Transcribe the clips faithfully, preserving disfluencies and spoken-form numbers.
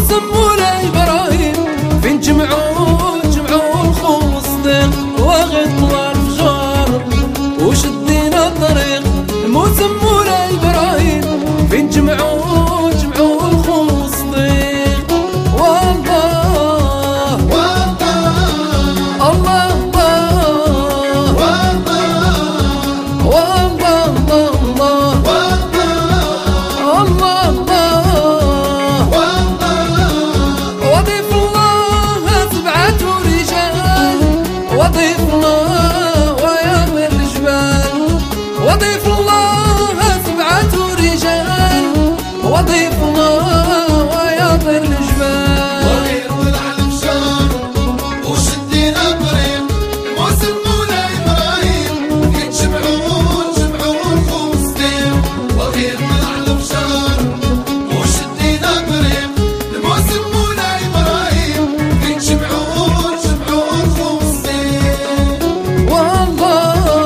موسم مولاي إبراهيم فين جمعوا جمعوا الخمسطين واغد طلع الفجار وشدينا الطريق. موسم مولاي إبراهيم فين جمعوا جمعوا الخمسطين والله والله الله وضيف الله سبعة رجال وضيف الله ويطير الجبال وغير طلع الفجار وشدينا الطريق. موسم مولاي إبراهيم فين جمعوا جمعوا الخمسطين وغير طلع الفجار وشدينا الطريق. موسم مولاي إبراهيم فين جمعوا جمعوا الخمسطين والله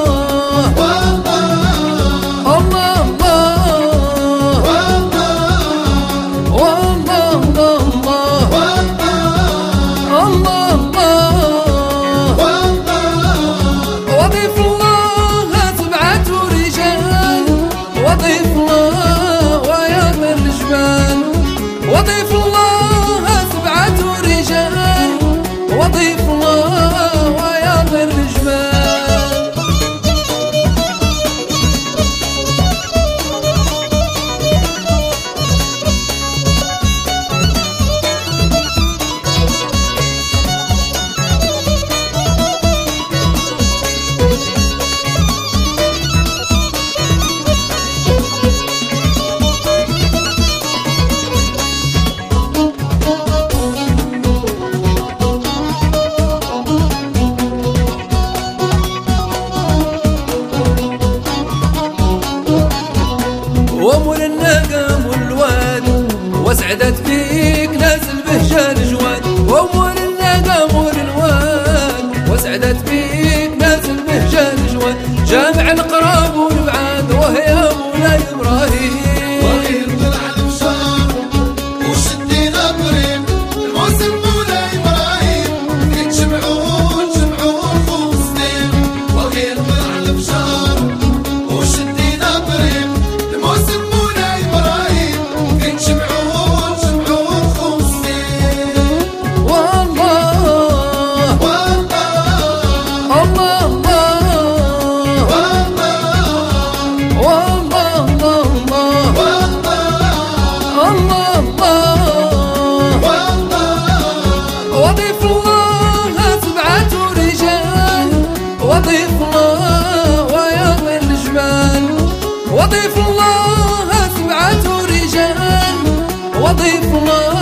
وضيف الله سبعة رجال وضيف الله ويطير الجبال. ومول النقم والواد وسعدت فيك ناس البهجان جواد. ومول النقم والواد وسعدت فيك ناس البهجان جواد. جامع القراب والبعاد وهي مولاي إبراهيم وغير طلع الفجار وشدينا الطريق. موسم مولاي إبراهيم فين جمعوا جمعوا الخمسطين وغير طلع الفجار وشدينا الطريق. موسم مولاي إبراهيم فين جمعوا جمعوا الخمسطين والله والله الله والله الله وضيف الله سبعة رجال وضيف الله ويطير الجبال. وضيف الله سبعة رجال وضيف الله